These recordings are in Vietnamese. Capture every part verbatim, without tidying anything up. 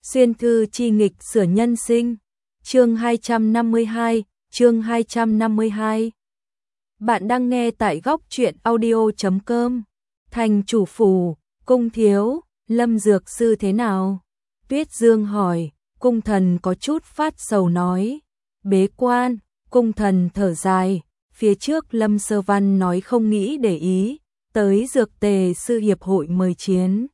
Xuyên thư chi nghịch sửa nhân sinh. Chương hai trăm năm mươi hai, chương hai trăm năm mươi hai. Bạn đang nghe tại góc truyện audio chấm com. Thành chủ phủ, cung thiếu, Lâm dược sư thế nào? Tuyết Dương hỏi, cung thần có chút phát sầu nói. Bế quan, cung thần thở dài, phía trước Lâm Sơ Văn nói không nghĩ để ý, tới dược tề sư hiệp hội mời chiến.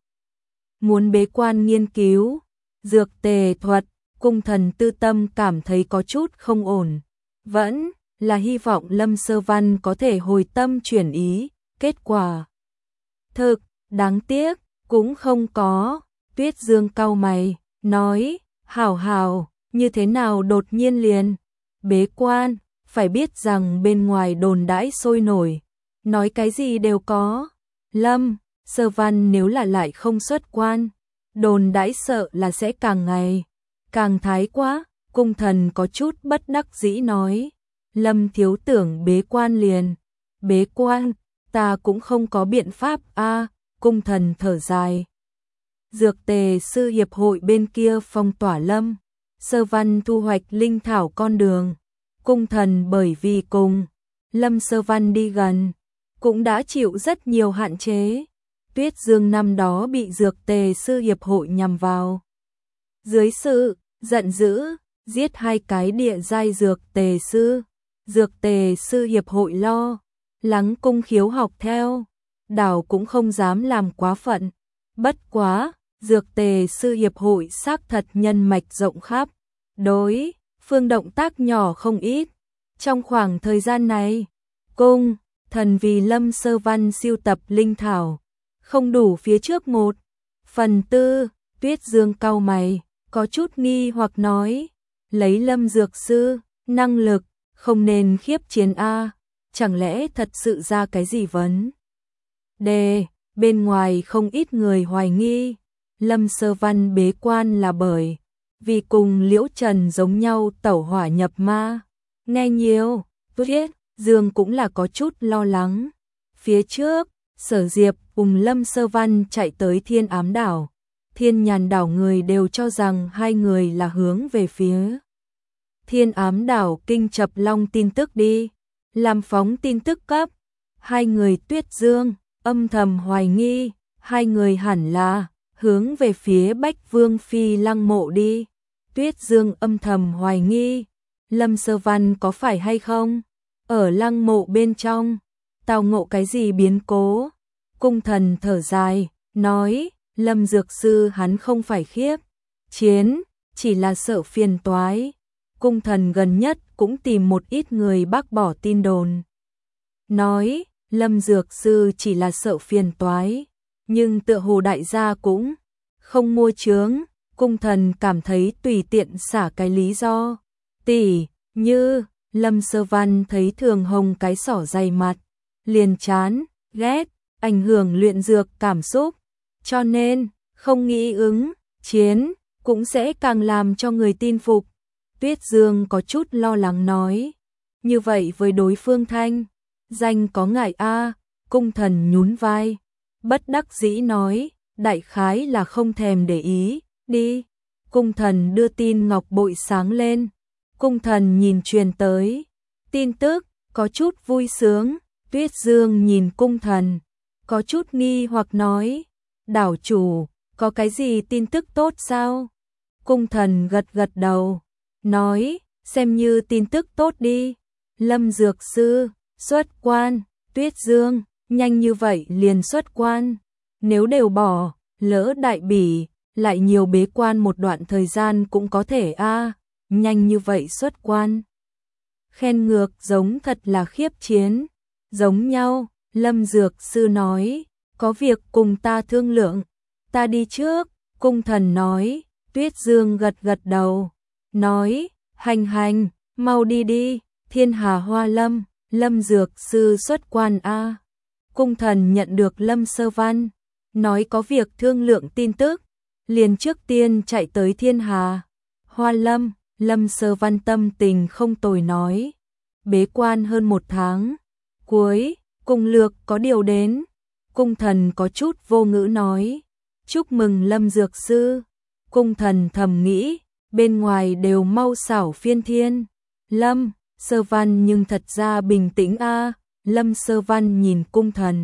Muốn bế quan nghiên cứu dược tề thuật, cung thần tư tâm cảm thấy có chút không ổn. Vẫn là hy vọng Lâm Sơ Văn có thể hồi tâm chuyển ý, kết quả thực, đáng tiếc, cũng không có. Tuyết Dương cau mày, nói, hảo hảo, như thế nào đột nhiên liền bế quan, phải biết rằng bên ngoài đồn đãi sôi nổi, nói cái gì đều có. Lâm Sơ Văn nếu là lại không xuất quan, đồn đãi sợ là sẽ càng ngày càng thái quá. Cung thần có chút bất đắc dĩ nói, Lâm thiếu tưởng bế quan liền bế quan, ta cũng không có biện pháp a. Cung thần thở dài, dược tề sư hiệp hội bên kia phong tỏa Lâm Sơ Văn thu hoạch linh thảo con đường. Cung thần bởi vì cùng Lâm Sơ Văn đi gần, cũng đã chịu rất nhiều hạn chế. Tuyết Dương năm đó bị dược tề sư hiệp hội nhằm vào, dưới sự giận dữ giết hai cái địa giai dược tề sư. Dược tề sư hiệp hội lo lắng cung khiếu học theo, đảo cũng không dám làm quá phận. Bất quá, dược tề sư hiệp hội xác thật nhân mạch rộng khắp, đối phương động tác nhỏ không ít. Trong khoảng thời gian này, cung thần vì Lâm Sơ Văn siêu tập linh thảo không đủ phía trước một phần tư. Tuyết Dương cau mày, có chút nghi hoặc nói, lấy Lâm dược sư năng lực không nên khiếp chiến a, chẳng lẽ thật sự ra cái gì vấn đề? Bên ngoài không ít người hoài nghi Lâm Sơ Văn bế quan là bởi vì cùng Liễu Trần giống nhau tẩu hỏa nhập ma. Nghe nhiều, Tuyết Dương cũng là có chút lo lắng. Phía trước, Sở Diệp cùng Lâm Sơ Văn chạy tới Thiên Ám Đảo, Thiên Nhàn Đảo người đều cho rằng hai người là hướng về phía Thiên Ám Đảo kinh chập long tin tức đi, làm phóng tin tức cấp. Hai người Tuyết Dương âm thầm hoài nghi, hai người hẳn là hướng về phía Bách Vương Phi lăng mộ đi. Tuyết Dương âm thầm hoài nghi, Lâm Sơ Văn có phải hay không ở lăng mộ bên trong tao ngộ cái gì biến cố. Cung thần thở dài, nói, Lâm dược sư hắn không phải khiếp chiến, chỉ là sợ phiền toái. Cung thần gần nhất cũng tìm một ít người bác bỏ tin đồn, nói, Lâm dược sư chỉ là sợ phiền toái, nhưng tựa hồ đại gia cũng không mua chướng. Cung thần cảm thấy tùy tiện xả cái lý do, tỉ như Lâm Sơ Văn thấy Thường Hồng cái sỏ dày mặt, liền chán, ghét, ảnh hưởng luyện dược cảm xúc, cho nên không nghĩ ứng chiến, cũng sẽ càng làm cho người tin phục. Tuyết Dương có chút lo lắng nói, như vậy với đối phương thanh danh có ngại a. Cung thần nhún vai, bất đắc dĩ nói, đại khái là không thèm để ý đi. Cung thần đưa tin ngọc bội sáng lên. Cung thần nhìn truyền tới tin tức, có chút vui sướng. Tuyết Dương nhìn cung thần, có chút nghi hoặc nói, đảo chủ, có cái gì tin tức tốt sao? Cung thần gật gật đầu, nói, xem như tin tức tốt đi. Lâm dược sư xuất quan. Tuyết Dương, nhanh như vậy liền xuất quan, nếu đều bỏ lỡ đại bỉ, lại nhiều bế quan một đoạn thời gian cũng có thể a. Nhanh như vậy xuất quan, khen ngược giống thật là khiếp chiến. Giống nhau, Lâm dược sư nói, có việc cùng ta thương lượng, ta đi trước. Cung thần nói. Tuyết Dương gật gật đầu, nói, hành hành, mau đi đi. Thiên Hà Hoa Lâm, Lâm dược sư xuất quan a. Cung thần nhận được Lâm Sơ Văn nói có việc thương lượng tin tức, liền trước tiên chạy tới Thiên Hà Hoa Lâm. Lâm Sơ Văn tâm tình không tồi nói, bế quan hơn một tháng, cuối cùng lược có điều đến. Cung thần có chút vô ngữ nói, chúc mừng Lâm dược sư. Cung Thần thầm nghĩ, bên ngoài đều mau xảo phiên thiên. Lâm Sơ Văn nhưng thật ra bình tĩnh a. Lâm Sơ Văn nhìn Cung Thần,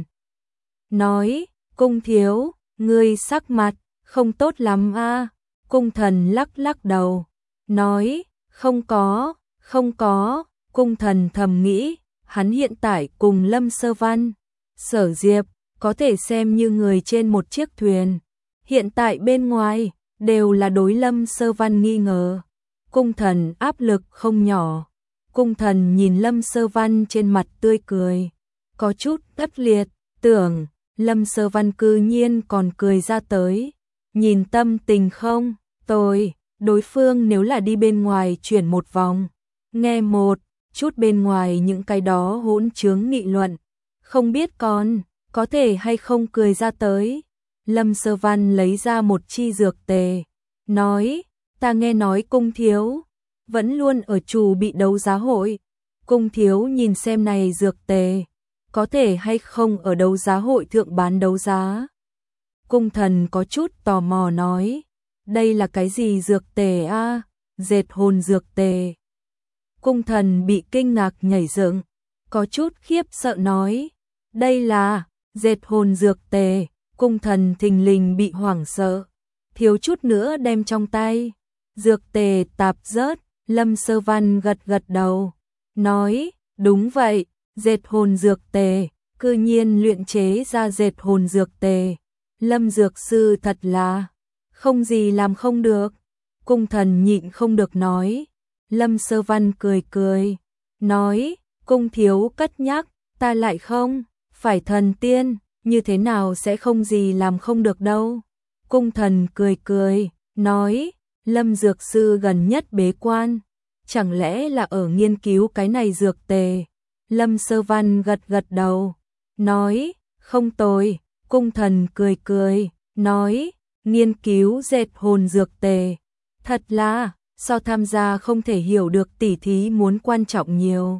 nói, Cung thiếu, ngươi sắc mặt không tốt lắm a. Cung Thần lắc lắc đầu, nói, không có, không có. Cung Thần thầm nghĩ, hắn hiện tại cùng Lâm Sơ Văn, Sở Diệp, có thể xem như người trên một chiếc thuyền. Hiện tại bên ngoài, đều là đối Lâm Sơ Văn nghi ngờ. Cung Thần áp lực không nhỏ. Cung Thần nhìn Lâm Sơ Văn trên mặt tươi cười, có chút đắc liệt, tưởng, Lâm Sơ Văn cư nhiên còn cười ra tới. Nhìn tâm tình không, tôi, đối phương nếu là đi bên ngoài chuyển một vòng, nghe một chút bên ngoài những cái đó hỗn chướng nghị luận, không biết còn có thể hay không cười ra tới. Lâm Sơ Văn lấy ra một chi dược tề, nói, ta nghe nói Cung thiếu vẫn luôn ở chủ bị đấu giá hội. Cung thiếu nhìn xem này dược tề, có thể hay không ở đấu giá hội thượng bán đấu giá. Cung Thần có chút tò mò nói, đây là cái gì dược tề a? Dệt hồn dược tề. Cung Thần bị kinh ngạc nhảy dựng, có chút khiếp sợ nói, đây là dệt hồn dược tề. Cung Thần thình lình bị hoảng sợ, thiếu chút nữa đem trong tay dược tề tạp rớt. Lâm Sơ Văn gật gật đầu, nói, đúng vậy, dệt hồn dược tề, cư nhiên luyện chế ra dệt hồn dược tề. Lâm dược sư thật là không gì làm không được. Cung Thần nhịn không được nói. Lâm Sơ Văn cười cười, nói, Cung thiếu cất nhắc, ta lại không phải thần tiên, như thế nào sẽ không gì làm không được đâu. Cung Thần cười cười, nói, Lâm dược sư gần nhất bế quan, chẳng lẽ là ở nghiên cứu cái này dược tề. Lâm Sơ Văn gật gật đầu, nói, không tồi. Cung Thần cười cười, nói, nghiên cứu dệt hồn dược tề, thật là so tham gia không thể hiểu được tỉ thí muốn quan trọng nhiều.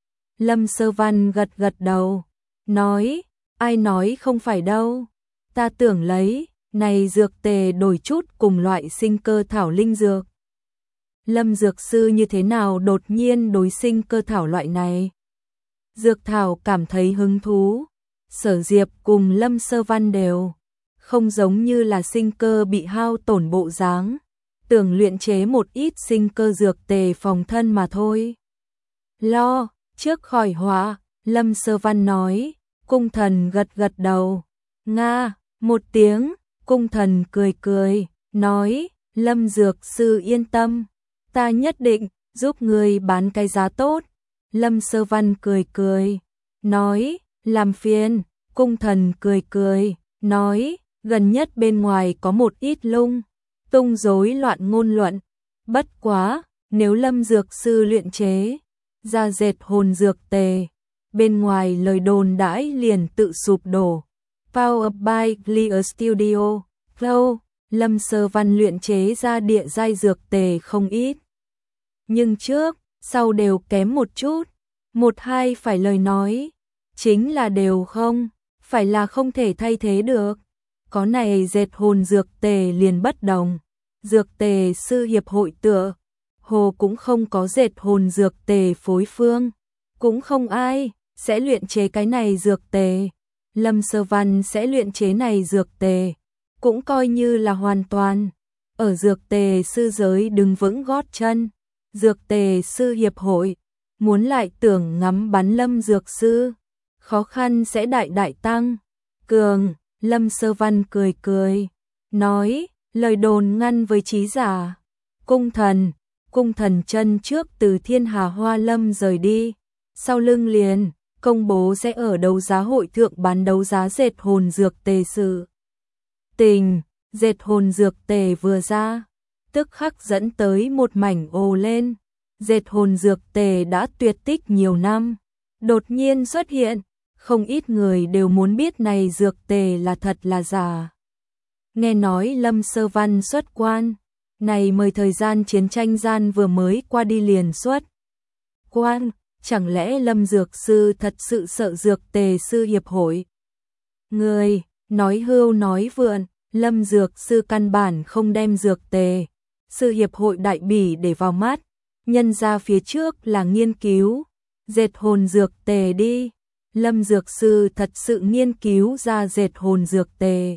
Lâm Sơ Văn gật gật đầu, nói, ai nói không phải đâu, ta tưởng lấy này dược tề đổi chút cùng loại sinh cơ thảo linh dược. Lâm dược sư như thế nào đột nhiên đối sinh cơ thảo loại này dược thảo cảm thấy hứng thú. Sở Diệp cùng Lâm Sơ Văn đều không giống như là sinh cơ bị hao tổn bộ dáng, tưởng luyện chế một ít sinh cơ dược tề phòng thân mà thôi. Lo, trước khỏi họa, Lâm Sơ Văn nói. Cung Thần gật gật đầu, nga, một tiếng. Cung Thần cười cười, nói, Lâm dược sư yên tâm, ta nhất định giúp người bán cái giá tốt. Lâm Sơ Văn cười cười, nói, làm phiền. Cung Thần cười cười, nói, gần nhất bên ngoài có một ít lung tung rối loạn ngôn luận, bất quá, nếu Lâm dược sư luyện chế ra dệt hồn dược tề, bên ngoài lời đồn đãi liền tự sụp đổ. Powered by Clear Studio, Flow, Lâm Sơ Văn luyện chế ra địa giai dược tề không ít, nhưng trước, sau đều kém một chút. Một hai phải lời nói, chính là đều không phải là không thể thay thế được. Có này dệt hồn dược tề liền bất đồng. Dược tề sư hiệp hội tựa hồ cũng không có dệt hồn dược tề phối phương, cũng không ai sẽ luyện chế cái này dược tề. Lâm Sơ Văn sẽ luyện chế này dược tề, cũng coi như là hoàn toàn ở dược tề sư giới đứng vững gót chân. Dược tề sư hiệp hội muốn lại tưởng ngắm bắn Lâm dược sư, khó khăn sẽ đại đại tăng cường. Lâm Sơ Văn cười cười, nói, lời đồn ngăn với trí giả. Cung Thần, Cung Thần chân trước từ Thiên Hà Hoa Lâm rời đi, sau lưng liền công bố sẽ ở đấu giá hội thượng bán đấu giá dệt hồn dược tề sự tình. Dệt hồn dược tề vừa ra, tức khắc dẫn tới một mảnh ồ lên. Dệt hồn dược tề đã tuyệt tích nhiều năm, đột nhiên xuất hiện, không ít người đều muốn biết này dược tề là thật là giả. Nghe nói Lâm Sơ Văn xuất quan, này mời thời gian chiến tranh gian vừa mới qua đi liền xuất quan, chẳng lẽ Lâm dược sư thật sự sợ dược tề sư hiệp hội? Người nói hưu nói vượn, Lâm Dược Sư căn bản không đem dược tề, sư hiệp hội đại bỉ để vào mắt, nhân ra phía trước là nghiên cứu, dệt hồn dược tề đi. Lâm Dược Sư thật sự nghiên cứu ra dệt hồn dược tề.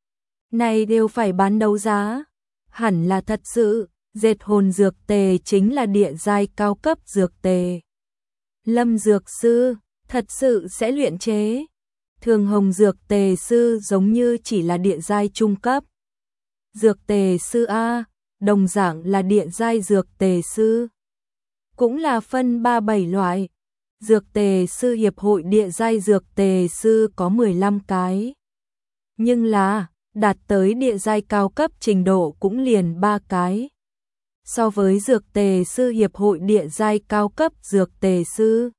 Này đều phải bán đấu giá, hẳn là thật sự, dệt hồn dược tề chính là địa giai cao cấp dược tề. Lâm Dược Sư thật sự sẽ luyện chế. Thường Hồng dược tề sư giống như chỉ là địa giai trung cấp. Dược tề sư A, đồng dạng là địa giai dược tề sư. Cũng là phân ba bảy loại. Dược tề sư hiệp hội địa giai dược tề sư có mười lăm cái. Nhưng là, đạt tới địa giai cao cấp trình độ cũng liền ba cái. So với dược tề sư hiệp hội địa giai cao cấp dược tề sư,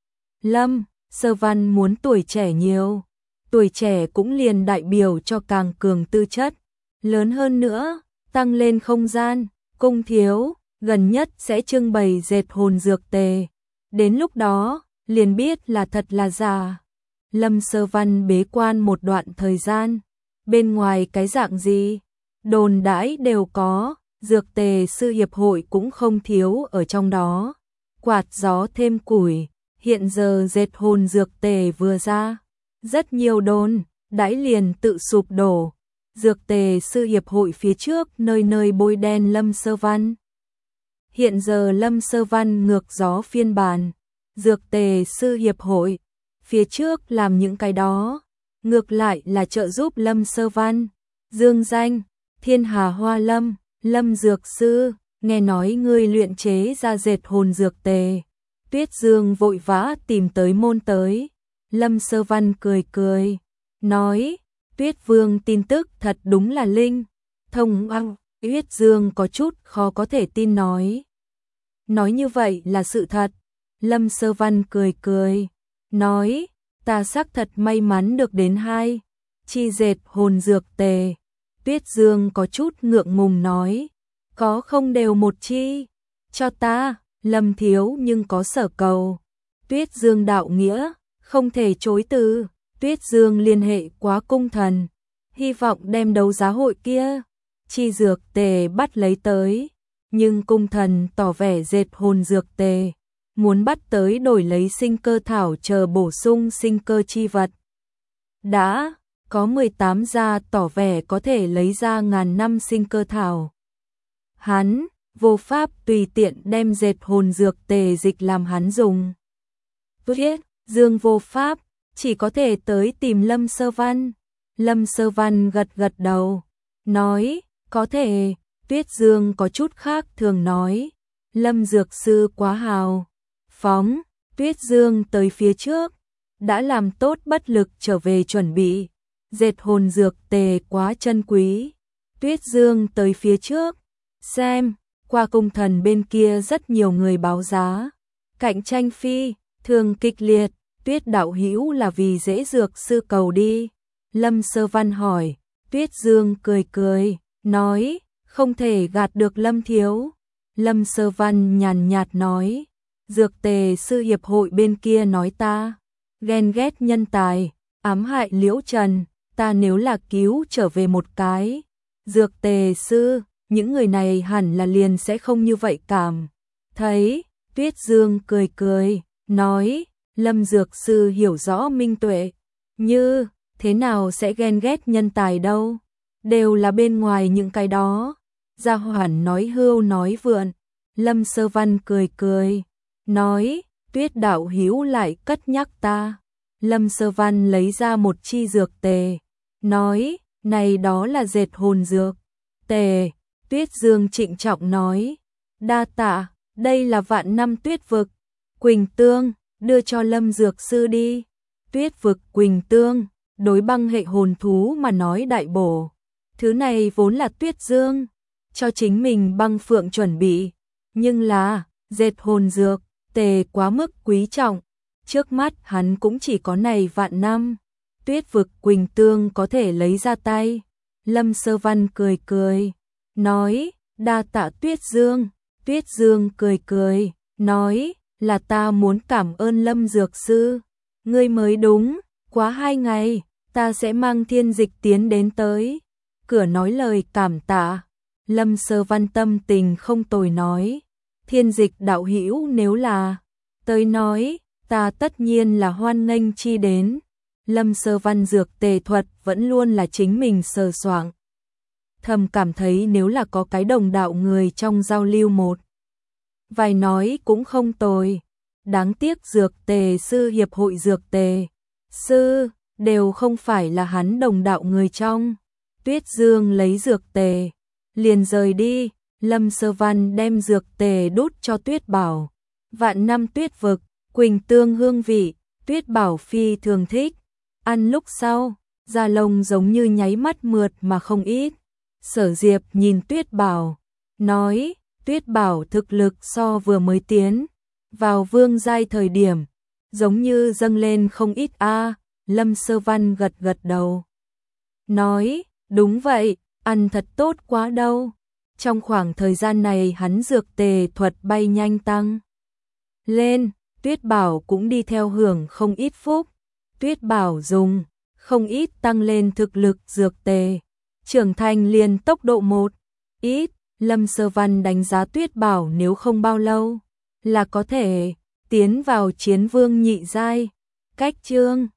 Lâm Sơ Văn muốn tuổi trẻ nhiều, tuổi trẻ cũng liền đại biểu cho càng cường tư chất, lớn hơn nữa, tăng lên không gian, cung thiếu, gần nhất sẽ trưng bày dệt hồn dược tề, đến lúc đó, liền biết là thật là giả. Lâm Sơ Văn bế quan một đoạn thời gian, bên ngoài cái dạng gì, đồn đãi đều có, dược tề sư hiệp hội cũng không thiếu ở trong đó, quạt gió thêm củi. Hiện giờ dệt hồn dược tề vừa ra, rất nhiều đồn, đãi liền tự sụp đổ. Dược tề sư hiệp hội phía trước nơi nơi bôi đen Lâm Sơ Văn. Hiện giờ Lâm Sơ Văn ngược gió phiên bản, dược tề sư hiệp hội, phía trước làm những cái đó, ngược lại là trợ giúp Lâm Sơ Văn. Dương danh, Thiên Hà Hoa Lâm, Lâm Dược Sư, nghe nói ngươi luyện chế ra dệt hồn dược tề. Tuyết Dương vội vã tìm tới môn tới. Lâm Sơ Văn cười cười, nói, Tuyết Vương tin tức thật đúng là linh. Thông ăng, Tuyết Dương có chút khó có thể tin nói. Nói như vậy là sự thật. Lâm Sơ Văn cười cười, nói, ta xác thật may mắn được đến hai. Chi dệt hồn dược tề. Tuyết Dương có chút ngượng ngùng nói, có không đều một chi, cho ta. Lâm thiếu nhưng có sở cầu. Tuyết Dương đạo nghĩa, không thể chối từ. Tuyết Dương liên hệ quá cung thần, hy vọng đem đấu giá hội kia, chi dược tề bắt lấy tới. Nhưng cung thần tỏ vẻ dệt hồn dược tề, muốn bắt tới đổi lấy sinh cơ thảo chờ bổ sung sinh cơ chi vật. Đã, có mười tám gia tỏ vẻ có thể lấy ra ngàn năm sinh cơ thảo. Hắn vô pháp tùy tiện đem dệt hồn dược tề dịch làm hắn dùng. Tuyết Dương vô pháp, chỉ có thể tới tìm Lâm Sơ Văn. Lâm Sơ Văn gật gật đầu, nói, có thể. Tuyết Dương có chút khác thường nói, Lâm Dược Sư quá hào phóng. Tuyết Dương tới phía trước, đã làm tốt bất lực trở về chuẩn bị. Dệt hồn dược tề quá chân quý. Tuyết Dương tới phía trước, xem. Qua cung thần bên kia rất nhiều người báo giá, cạnh tranh phi thường kịch liệt. Tuyết đạo hữu là vì dễ dược sư cầu đi. Lâm Sơ Văn hỏi. Tuyết Dương cười cười, nói, không thể gạt được Lâm thiếu. Lâm Sơ Văn nhàn nhạt nói, dược tề sư hiệp hội bên kia nói ta ghen ghét nhân tài, ám hại Liễu Trần, ta nếu là cứu trở về một cái dược tề sư, những người này hẳn là liền sẽ không như vậy cảm thấy. Tuyết Dương cười cười, nói, Lâm Dược Sư hiểu rõ minh tuệ, như thế nào sẽ ghen ghét nhân tài đâu, đều là bên ngoài những cái đó. Gia Hoản nói hưu nói vượn. Lâm Sơ Văn cười cười, nói, Tuyết đạo hữu lại cất nhắc ta. Lâm Sơ Văn lấy ra một chi dược tề, nói, này đó là dệt hồn dược tề. Tuyết Dương trịnh trọng nói, đa tạ, đây là vạn năm tuyết vực, Quỳnh Tương, đưa cho Lâm Dược Sư đi. Tuyết vực Quỳnh Tương, đối băng hệ hồn thú mà nói đại bổ. Thứ này vốn là Tuyết Dương cho chính mình băng phượng chuẩn bị, nhưng là dệt hồn dược tề quá mức quý trọng, trước mắt hắn cũng chỉ có này vạn năm. Tuyết vực Quỳnh Tương có thể lấy ra tay. Lâm Sơ Văn cười cười, nói, đa tạ Tuyết Dương. Tuyết Dương cười cười, nói, là ta muốn cảm ơn Lâm Dược Sư. Ngươi mới đúng, quá hai ngày, ta sẽ mang thiên dịch tiến đến tới. cửa nói lời cảm tạ. Lâm Sơ Văn tâm tình không tồi nói, Thiên Dịch đạo hữu nếu là tới nói, ta tất nhiên là hoan nghênh chi đến. Lâm Sơ Văn dược tề thuật vẫn luôn là chính mình sờ soạng. Thầm cảm thấy nếu là có cái đồng đạo người trong giao lưu một vài nói cũng không tồi. Đáng tiếc dược tề sư hiệp hội dược tề sư đều không phải là hắn đồng đạo người trong. Tuyết Dương lấy dược tề liền rời đi. Lâm Sơ Văn đem dược tề đút cho Tuyết Bảo. Vạn năm tuyết vực, quỳnh tương hương vị, Tuyết Bảo phi thường thích. Ăn lúc sau, da lông giống như nháy mắt mượt mà không ít. Sở Diệp nhìn Tuyết Bảo, nói, Tuyết Bảo thực lực so vừa mới tiến vào vương giai thời điểm, giống như dâng lên không ít a. Lâm Sơ Văn gật gật đầu, nói, đúng vậy, ăn thật tốt quá đâu. Trong khoảng thời gian này hắn dược tề thuật bay nhanh tăng lên, Tuyết Bảo cũng đi theo hưởng không ít phúc. Tuyết Bảo dùng không ít tăng lên thực lực dược tề, trưởng thành liền tốc độ một ít. Lâm Sơ Văn đánh giá Tuyết Bảo nếu không bao lâu là có thể tiến vào chiến vương nhị giai. Cách chương